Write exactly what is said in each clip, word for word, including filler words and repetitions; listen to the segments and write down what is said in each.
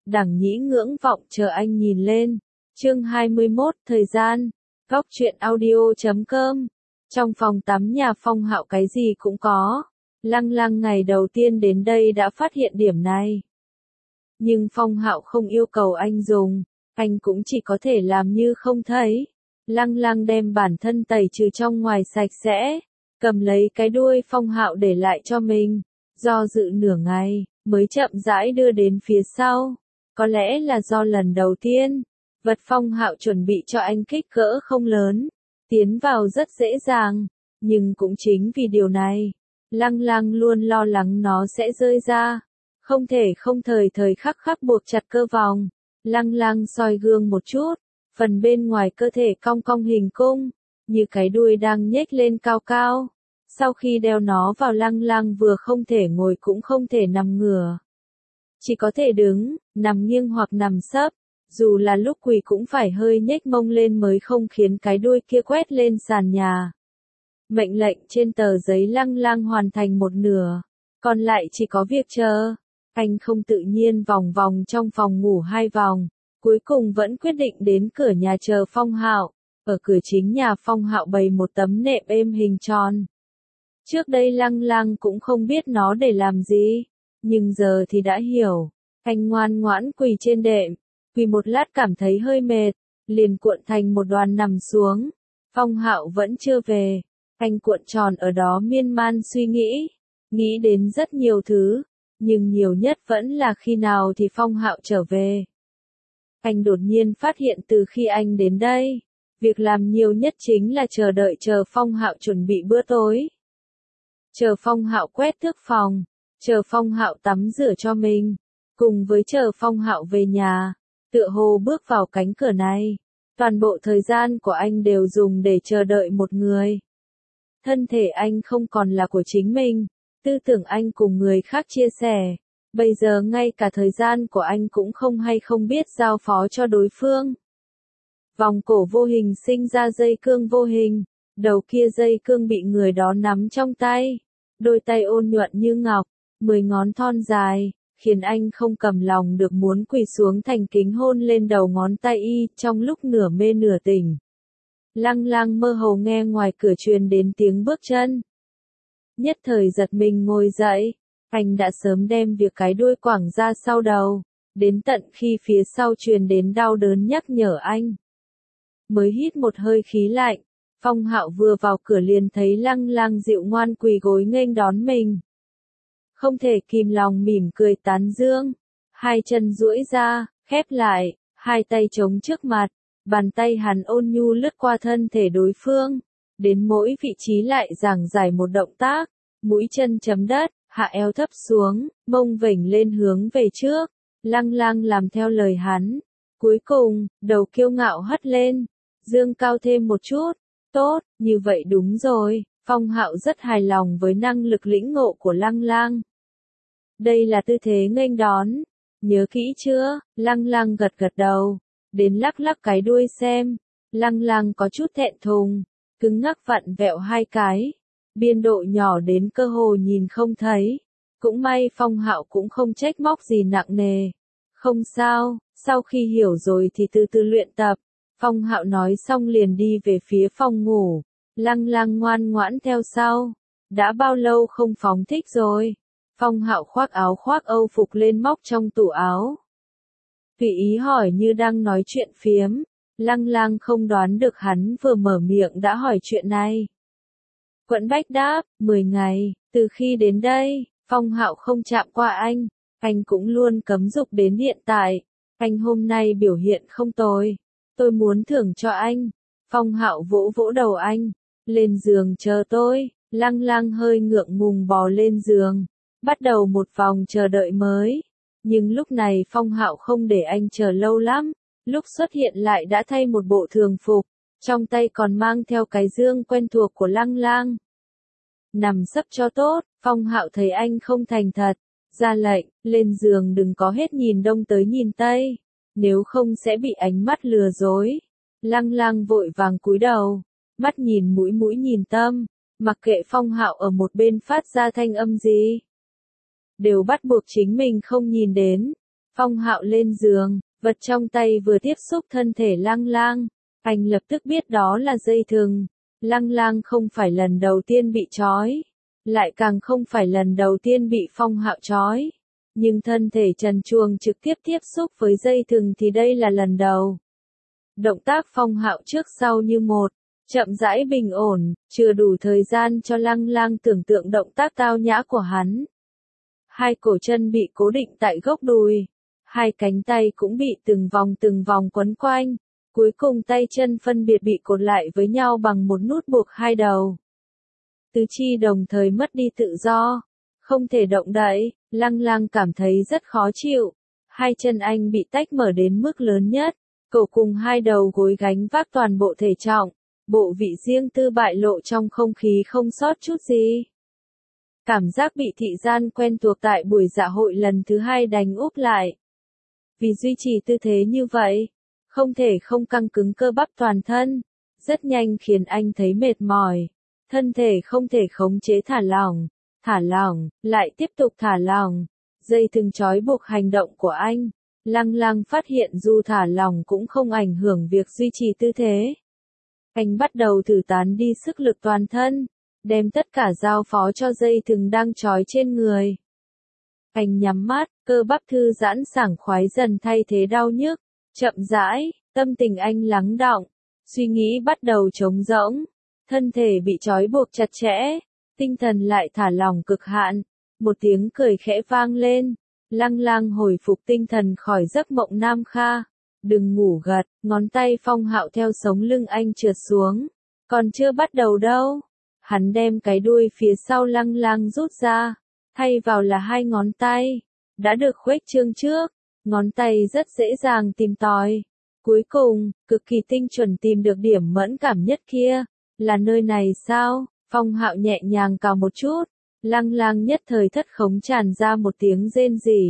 Đằng Nhĩ ngưỡng vọng chờ anh nhìn lên. Chương hai mươi mốt, thời gian. Góc truyện audio chấm com. Trong phòng tắm nhà Phong Hạo cái gì cũng có. Lăng Lăng ngày đầu tiên đến đây đã phát hiện điểm này. Nhưng Phong Hạo không yêu cầu anh dùng, anh cũng chỉ có thể làm như không thấy. Lăng Lăng đem bản thân tẩy trừ trong ngoài sạch sẽ, cầm lấy cái đuôi Phong Hạo để lại cho mình, do dự nửa ngày, mới chậm rãi đưa đến phía sau. Có lẽ là do lần đầu tiên, vật Phong Hạo chuẩn bị cho anh kích cỡ không lớn, tiến vào rất dễ dàng, nhưng cũng chính vì điều này, Lăng Lăng luôn lo lắng nó sẽ rơi ra, không thể không thời thời khắc khắc buộc chặt cơ vòng. Lăng Lăng soi gương một chút, phần bên ngoài cơ thể cong cong hình cung, như cái đuôi đang nhếch lên cao cao. Sau khi đeo nó vào, Lăng Lăng vừa không thể ngồi cũng không thể nằm ngửa. Chỉ có thể đứng, nằm nghiêng hoặc nằm sấp, dù là lúc quỳ cũng phải hơi nhếch mông lên mới không khiến cái đuôi kia quét lên sàn nhà. Mệnh lệnh trên tờ giấy Lăng Lăng hoàn thành một nửa, còn lại chỉ có việc chờ. Anh không tự nhiên vòng vòng trong phòng ngủ hai vòng, cuối cùng vẫn quyết định đến cửa nhà chờ Phong Hạo. Ở cửa chính nhà Phong Hạo bày một tấm nệm êm hình tròn. Trước đây Lăng Lăng cũng không biết nó để làm gì, nhưng giờ thì đã hiểu. Anh ngoan ngoãn quỳ trên đệm, quỳ một lát cảm thấy hơi mệt, liền cuộn thành một đoàn nằm xuống. Phong Hạo vẫn chưa về, anh cuộn tròn ở đó miên man suy nghĩ, nghĩ đến rất nhiều thứ, nhưng nhiều nhất vẫn là khi nào thì Phong Hạo trở về. Anh đột nhiên phát hiện từ khi anh đến đây, việc làm nhiều nhất chính là chờ đợi chờ Phong Hạo chuẩn bị bữa tối. Chờ Phong Hạo quét thước phòng, chờ Phong Hạo tắm rửa cho mình, cùng với chờ Phong Hạo về nhà, tựa hồ bước vào cánh cửa này, toàn bộ thời gian của anh đều dùng để chờ đợi một người. Thân thể anh không còn là của chính mình, tư tưởng anh cùng người khác chia sẻ, bây giờ ngay cả thời gian của anh cũng không hay không biết giao phó cho đối phương. Vòng cổ vô hình sinh ra dây cương vô hình, đầu kia dây cương bị người đó nắm trong tay, đôi tay ôn nhuận như ngọc, mười ngón thon dài, khiến anh không cầm lòng được muốn quỳ xuống thành kính hôn lên đầu ngón tay y trong lúc nửa mê nửa tỉnh. Lăng Lăng mơ hồ nghe ngoài cửa truyền đến tiếng bước chân. Nhất thời giật mình ngồi dậy, anh đã sớm đem việc cái đuôi quẳng ra sau đầu, đến tận khi phía sau truyền đến đau đớn nhắc nhở anh. Mới hít một hơi khí lạnh, Phong Hạo vừa vào cửa liền thấy Lăng Lăng dịu ngoan quỳ gối nghênh đón mình. Không thể kìm lòng mỉm cười tán dương, hai chân duỗi ra, khép lại, hai tay chống trước mặt, bàn tay hắn ôn nhu lướt qua thân thể đối phương, đến mỗi vị trí lại giảng giải một động tác, mũi chân chấm đất, hạ eo thấp xuống, mông vểnh lên hướng về trước. Lăng Lăng làm theo lời hắn, cuối cùng, đầu kiêu ngạo hất lên, dương cao thêm một chút. Tốt, như vậy đúng rồi. Phong Hạo rất hài lòng với năng lực lĩnh ngộ của Lăng Lăng. Đây là tư thế nghênh đón, nhớ kỹ chưa? Lăng Lăng gật gật đầu, đến lắc lắc cái đuôi xem. Lăng Lăng có chút thẹn thùng, cứng ngắc vặn vẹo hai cái, biên độ nhỏ đến cơ hồ nhìn không thấy. Cũng may Phong Hạo cũng không trách móc gì nặng nề. Không sao, sau khi hiểu rồi thì từ từ luyện tập. Phong Hạo nói xong liền đi về phía phòng ngủ, Lăng Lăng ngoan ngoãn theo sau. Đã bao lâu không phóng thích rồi? Phong Hạo khoác áo khoác Âu phục lên móc trong tủ áo. Tùy ý hỏi như đang nói chuyện phiếm, Lăng Lăng không đoán được hắn vừa mở miệng đã hỏi chuyện này. Quận Bách đáp, mười ngày, từ khi đến đây, Phong Hạo không chạm qua anh, anh cũng luôn cấm dục đến hiện tại. Anh hôm nay biểu hiện không tồi. Tôi muốn thưởng cho anh. Phong Hạo vỗ vỗ đầu anh. Lên giường chờ tôi. Lăng Lăng hơi ngượng ngùng bò lên giường. Bắt đầu một vòng chờ đợi mới. Nhưng lúc này Phong Hạo không để anh chờ lâu lắm. Lúc xuất hiện lại đã thay một bộ thường phục. Trong tay còn mang theo cái dương quen thuộc của Lăng Lăng. Nằm sấp cho tốt. Phong Hạo thấy anh không thành thật, ra lệnh, lên giường đừng có hết nhìn đông tới nhìn tây. Nếu không sẽ bị ánh mắt lừa dối. Lăng Lăng vội vàng cúi đầu, mắt nhìn mũi mũi nhìn tâm, mặc kệ Phong Hạo ở một bên phát ra thanh âm gì. Đều bắt buộc chính mình không nhìn đến. Phong Hạo lên giường, vật trong tay vừa tiếp xúc thân thể Lăng Lang, anh lập tức biết đó là dây thừng. Lăng Lang không phải lần đầu tiên bị trói, lại càng không phải lần đầu tiên bị Phong Hạo trói, nhưng thân thể trần truồng trực tiếp tiếp xúc với dây thừng thì đây là lần đầu. Động tác Phong Hạo trước sau như một, chậm rãi bình ổn, chưa đủ thời gian cho Lăng Lang tưởng tượng động tác tao nhã của hắn. Hai cổ chân bị cố định tại gốc đùi, hai cánh tay cũng bị từng vòng từng vòng quấn quanh, cuối cùng tay chân phân biệt bị cột lại với nhau bằng một nút buộc hai đầu. Tứ chi đồng thời mất đi tự do, không thể động đậy, Lăng Lang cảm thấy rất khó chịu. Hai chân anh bị tách mở đến mức lớn nhất, cổ cùng hai đầu gối gánh vác toàn bộ thể trọng, bộ vị riêng tư bại lộ trong không khí không sót chút gì. Cảm giác bị thị gian quen thuộc tại buổi dạ hội lần thứ hai đánh úp lại. Vì duy trì tư thế như vậy, không thể không căng cứng cơ bắp toàn thân, rất nhanh khiến anh thấy mệt mỏi, thân thể không thể khống chế thả lỏng, thả lỏng, lại tiếp tục thả lỏng, dây thừng trói buộc hành động của anh. Lăng Lang phát hiện dù thả lỏng cũng không ảnh hưởng việc duy trì tư thế. Anh bắt đầu thử tán đi sức lực toàn thân, đem tất cả giao phó cho dây thừng đang trói trên người. Anh nhắm mắt, cơ bắp thư giãn sảng khoái dần thay thế đau nhức, chậm rãi, tâm tình anh lắng đọng, suy nghĩ bắt đầu trống rỗng, thân thể bị trói buộc chặt chẽ, tinh thần lại thả lỏng cực hạn, một tiếng cười khẽ vang lên, Lăng Lang hồi phục tinh thần khỏi giấc mộng nam kha. Đừng ngủ gật, ngón tay Phong Hạo theo sống lưng anh trượt xuống, còn chưa bắt đầu đâu. Hắn đem cái đuôi phía sau Lăng Lang rút ra, thay vào là hai ngón tay, đã được khuếch trương trước, ngón tay rất dễ dàng tìm tòi. Cuối cùng, cực kỳ tinh chuẩn tìm được điểm mẫn cảm nhất kia, là nơi này sao? Phong Hạo nhẹ nhàng cào một chút, Lăng Lang nhất thời thất khống tràn ra một tiếng rên rỉ.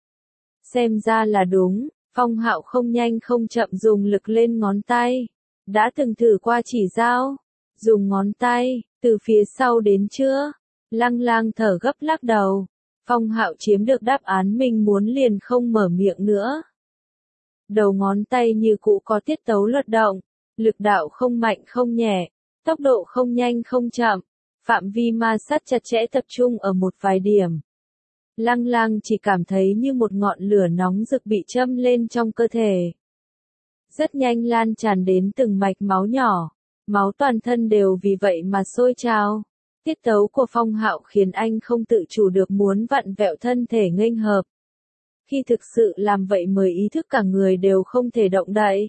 Xem ra là đúng, Phong Hạo không nhanh không chậm dùng lực lên ngón tay. Đã từng thử qua chỉ dao, dùng ngón tay, từ phía sau đến chưa? Lăng Lang thở gấp lắc đầu. Phong Hạo chiếm được đáp án mình muốn liền không mở miệng nữa. Đầu ngón tay như cũ có tiết tấu luật động, lực đạo không mạnh không nhẹ, tốc độ không nhanh không chậm, phạm vi ma sát chặt chẽ tập trung ở một vài điểm. Lăng Lang chỉ cảm thấy như một ngọn lửa nóng rực bị châm lên trong cơ thể. Rất nhanh lan tràn đến từng mạch máu nhỏ, máu toàn thân đều vì vậy mà sôi trào. Tiết tấu của Phong Hạo khiến anh không tự chủ được muốn vặn vẹo thân thể nghênh hợp. Khi thực sự làm vậy mới ý thức cả người đều không thể động đậy.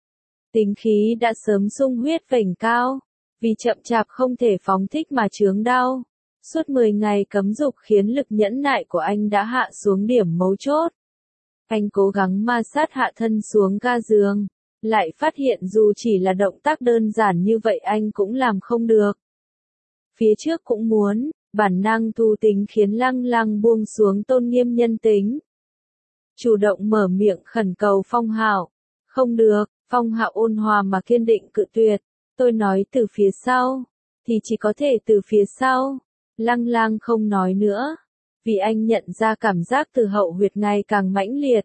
Tính khí đã sớm sung huyết vểnh cao, vì chậm chạp không thể phóng thích mà chướng đau. Suốt mười ngày cấm dục khiến lực nhẫn nại của anh đã hạ xuống điểm mấu chốt. Anh cố gắng ma sát hạ thân xuống ga giường, lại phát hiện dù chỉ là động tác đơn giản như vậy anh cũng làm không được. Phía trước cũng muốn, bản năng thu tính khiến Lăng Lang buông xuống tôn nghiêm nhân tính. Chủ động mở miệng khẩn cầu Phong Hạo. Không được, Phong Hạo ôn hòa mà kiên định cự tuyệt. Tôi nói từ phía sau, thì chỉ có thể từ phía sau. Lăng Lang không nói nữa, vì anh nhận ra cảm giác từ hậu huyệt ngày càng mãnh liệt.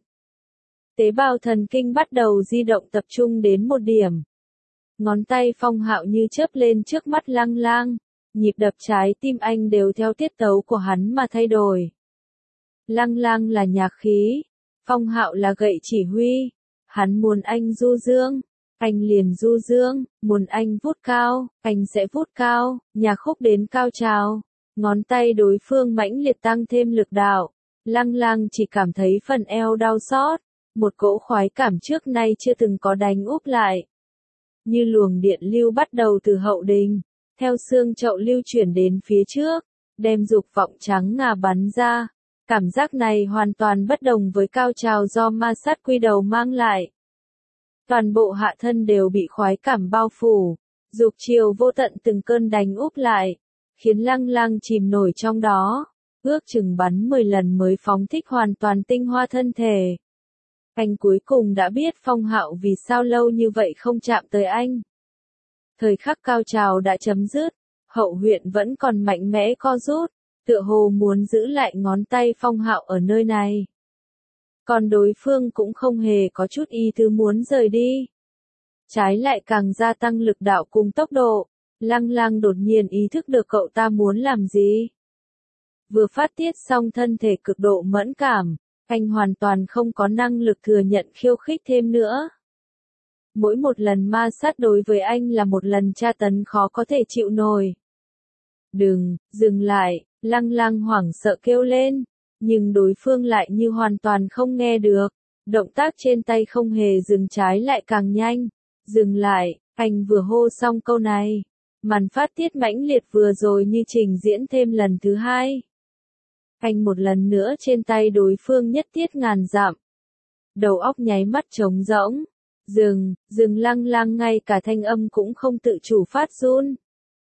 Tế bào thần kinh bắt đầu di động tập trung đến một điểm. Ngón tay Phong Hạo như chớp lên trước mắt Lăng Lang, nhịp đập trái tim anh đều theo tiết tấu của hắn mà thay đổi. Lăng Lang là nhạc khí, Phong Hạo là gậy chỉ huy. Hắn muốn anh du dương, anh liền du dương, muốn anh vút cao, anh sẽ vút cao, nhạc khúc đến cao trào. Ngón tay đối phương mãnh liệt tăng thêm lực đạo. Lăng Lang chỉ cảm thấy phần eo đau xót, một cỗ khoái cảm trước nay chưa từng có đánh úp lại. Như luồng điện lưu bắt đầu từ hậu đình, theo xương chậu lưu chuyển đến phía trước, đem dục vọng trắng ngà bắn ra. Cảm giác này hoàn toàn bất đồng với cao trào do ma sát quy đầu mang lại. Toàn bộ hạ thân đều bị khoái cảm bao phủ, dục chiều vô tận từng cơn đánh úp lại, khiến Lăng Lang chìm nổi trong đó, ước chừng bắn mười lần mới phóng thích hoàn toàn tinh hoa thân thể. Anh cuối cùng đã biết Phong Hạo vì sao lâu như vậy không chạm tới anh. Thời khắc cao trào đã chấm dứt, hậu huyệt vẫn còn mạnh mẽ co rút, tựa hồ muốn giữ lại ngón tay Phong Hạo ở nơi này. Còn đối phương cũng không hề có chút ý tứ muốn rời đi. Trái lại càng gia tăng lực đạo cùng tốc độ. Lăng Lang đột nhiên ý thức được cậu ta muốn làm gì. Vừa phát tiết xong thân thể cực độ mẫn cảm, anh hoàn toàn không có năng lực thừa nhận khiêu khích thêm nữa. Mỗi một lần ma sát đối với anh là một lần tra tấn khó có thể chịu nổi. Đừng, dừng lại, Lăng Lang hoảng sợ kêu lên, nhưng đối phương lại như hoàn toàn không nghe được. Động tác trên tay không hề dừng, trái lại càng nhanh. Dừng lại, anh vừa hô xong câu này. Màn phát tiết mãnh liệt vừa rồi như trình diễn thêm lần thứ hai. Anh một lần nữa trên tay đối phương nhất tiết ngàn dặm. Đầu óc nháy mắt trống rỗng. Dừng, dừng Lăng Lang ngay cả thanh âm cũng không tự chủ phát run.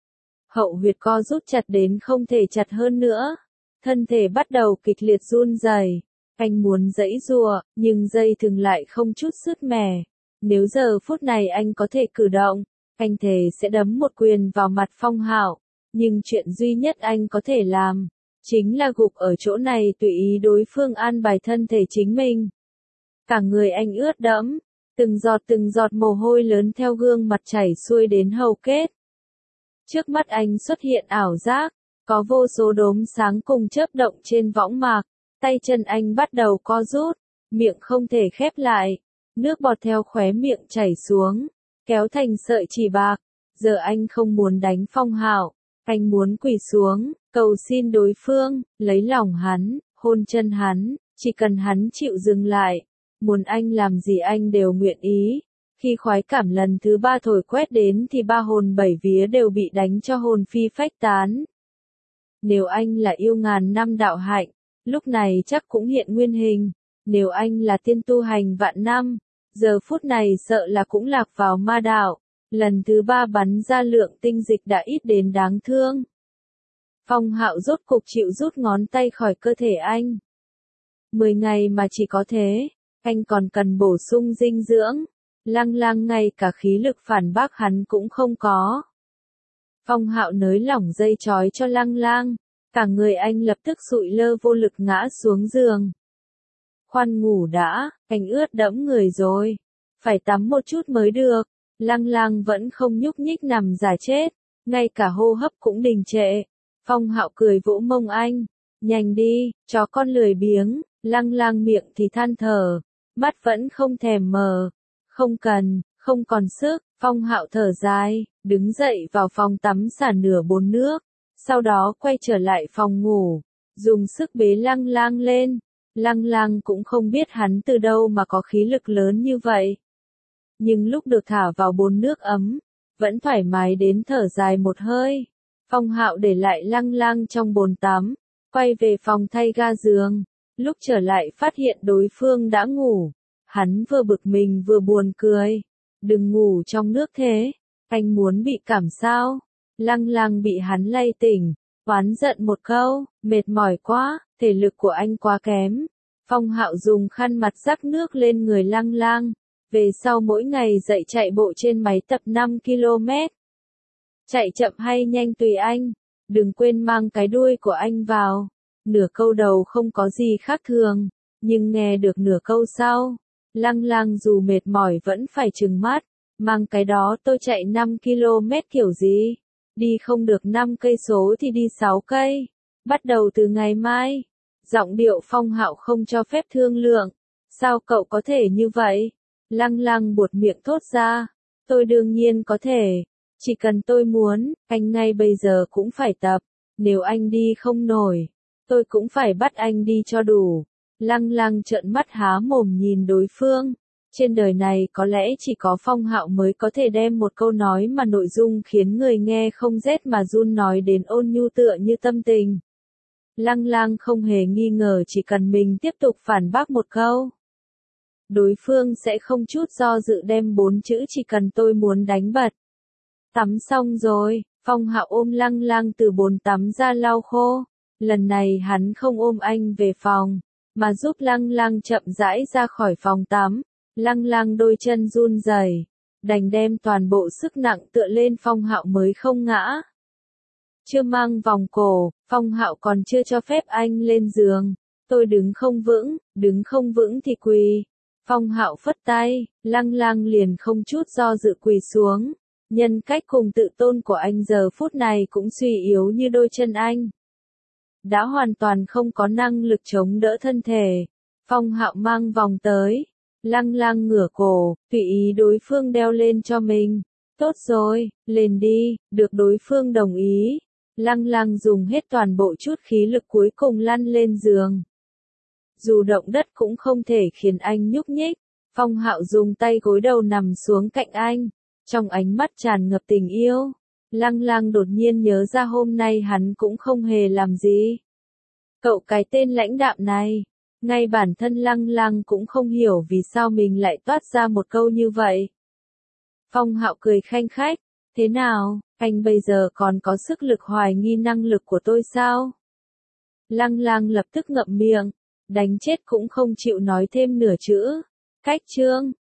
Hậu huyệt co rút chặt đến không thể chặt hơn nữa. Thân thể bắt đầu kịch liệt run rẩy. Anh muốn giãy giụa, nhưng dây thừng lại không chút sứt mẻ. Nếu giờ phút này anh có thể cử động, anh thề sẽ đấm một quyền vào mặt Phong Hạo. Nhưng chuyện duy nhất anh có thể làm, chính là gục ở chỗ này tùy ý đối phương an bài thân thể chính mình. Cả người anh ướt đẫm, từng giọt từng giọt mồ hôi lớn theo gương mặt chảy xuôi đến hầu kết. Trước mắt anh xuất hiện ảo giác, có vô số đốm sáng cùng chớp động trên võng mạc, tay chân anh bắt đầu co rút, miệng không thể khép lại, nước bọt theo khóe miệng chảy xuống, kéo thành sợi chỉ bạc. Giờ anh không muốn đánh Phong Hạo, anh muốn quỳ xuống, cầu xin đối phương, lấy lòng hắn, hôn chân hắn, chỉ cần hắn chịu dừng lại, muốn anh làm gì anh đều nguyện ý. Khi khoái cảm lần thứ ba thổi quét đến thì ba hồn bảy vía đều bị đánh cho hồn phi phách tán. Nếu anh là yêu ngàn năm đạo hạnh, lúc này chắc cũng hiện nguyên hình. Nếu anh là tiên tu hành vạn năm, giờ phút này sợ là cũng lạc vào ma đạo. Lần thứ ba bắn ra lượng tinh dịch đã ít đến đáng thương. Phong Hạo rốt cục chịu rút ngón tay khỏi cơ thể anh. Mười ngày mà chỉ có thế, anh còn cần bổ sung dinh dưỡng. Lăng Lang ngay cả khí lực phản bác hắn cũng không có. Phong Hạo nới lỏng dây trói cho Lăng Lang, cả người anh lập tức sụi lơ vô lực ngã xuống giường. Khoan ngủ đã, anh ướt đẫm người rồi, phải tắm một chút mới được. Lăng Lang vẫn không nhúc nhích nằm giả chết, ngay cả hô hấp cũng đình trệ. Phong Hạo cười vỗ mông anh, nhanh đi, chó con lười biếng. Lăng Lang miệng thì than thở, mắt vẫn không thèm mờ. Không cần, không còn sức. Phong Hạo thở dài, đứng dậy vào phòng tắm xả nửa bồn nước, sau đó quay trở lại phòng ngủ, dùng sức bế Lăng Lang lên. Lăng Lang cũng không biết hắn từ đâu mà có khí lực lớn như vậy. Nhưng lúc được thả vào bồn nước ấm, vẫn thoải mái đến thở dài một hơi. Phong Hạo để lại Lăng Lang trong bồn tắm, quay về phòng thay ga giường. Lúc trở lại phát hiện đối phương đã ngủ. Hắn vừa bực mình vừa buồn cười. Đừng ngủ trong nước thế, anh muốn bị cảm sao? Lăng Lang bị hắn lay tỉnh, oán giận một câu, mệt mỏi quá, thể lực của anh quá kém. Phong Hạo dùng khăn mặt rắc nước lên người Lăng Lang, về sau mỗi ngày dậy chạy bộ trên máy tập năm ki lô mét. Chạy chậm hay nhanh tùy anh, đừng quên mang cái đuôi của anh vào. Nửa câu đầu không có gì khác thường, nhưng nghe được nửa câu sau, Lăng Lang dù mệt mỏi vẫn phải trừng mắt, mang cái đó tôi chạy năm ki lô mét kiểu gì? Đi không được năm cây số thì đi sáu cây. Bắt đầu từ ngày mai. Giọng điệu Phong Hạo không cho phép thương lượng. Sao cậu có thể như vậy? Lăng Lang buột miệng thốt ra. Tôi đương nhiên có thể. Chỉ cần tôi muốn, anh ngay bây giờ cũng phải tập. Nếu anh đi không nổi, tôi cũng phải bắt anh đi cho đủ. Lăng Lang trợn mắt há mồm nhìn đối phương. Trên đời này có lẽ chỉ có Phong Hạo mới có thể đem một câu nói mà nội dung khiến người nghe không rét mà run nói đến ôn nhu tựa như tâm tình. Lăng Lang không hề nghi ngờ chỉ cần mình tiếp tục phản bác một câu, đối phương sẽ không chút do dự đem bốn chữ chỉ cần tôi muốn đánh bật. Tắm xong rồi, Phong Hạo ôm Lăng Lang từ bồn tắm ra lau khô. Lần này hắn không ôm anh về phòng, mà giúp Lăng Lang chậm rãi ra khỏi phòng tắm. Lăng Lang đôi chân run rẩy, đành đem toàn bộ sức nặng tựa lên Phong Hạo mới không ngã. Chưa mang vòng cổ, Phong Hạo còn chưa cho phép anh lên giường. Tôi đứng không vững, đứng không vững thì quỳ. Phong Hạo phất tay, Lăng Lăng liền không chút do dự quỳ xuống. Nhân cách cùng tự tôn của anh giờ phút này cũng suy yếu như đôi chân anh. Đã hoàn toàn không có năng lực chống đỡ thân thể. Phong Hạo mang vòng tới. Lăng Lăng ngửa cổ, tùy ý đối phương đeo lên cho mình. Tốt rồi, lên đi, được đối phương đồng ý. Lăng Lăng dùng hết toàn bộ chút khí lực cuối cùng lăn lên giường. Dù động đất cũng không thể khiến anh nhúc nhích. Phong Hạo dùng tay gối đầu nằm xuống cạnh anh. Trong ánh mắt tràn ngập tình yêu. Lăng Lăng đột nhiên nhớ ra hôm nay hắn cũng không hề làm gì. Cậu cái tên lãnh đạm này. Ngay bản thân Lăng Lăng cũng không hiểu vì sao mình lại toát ra một câu như vậy. Phong Hạo cười khanh khách. Thế nào, anh bây giờ còn có sức lực hoài nghi năng lực của tôi sao? Lăng Lăng lập tức ngậm miệng. Đánh chết cũng không chịu nói thêm nửa chữ. Cách chương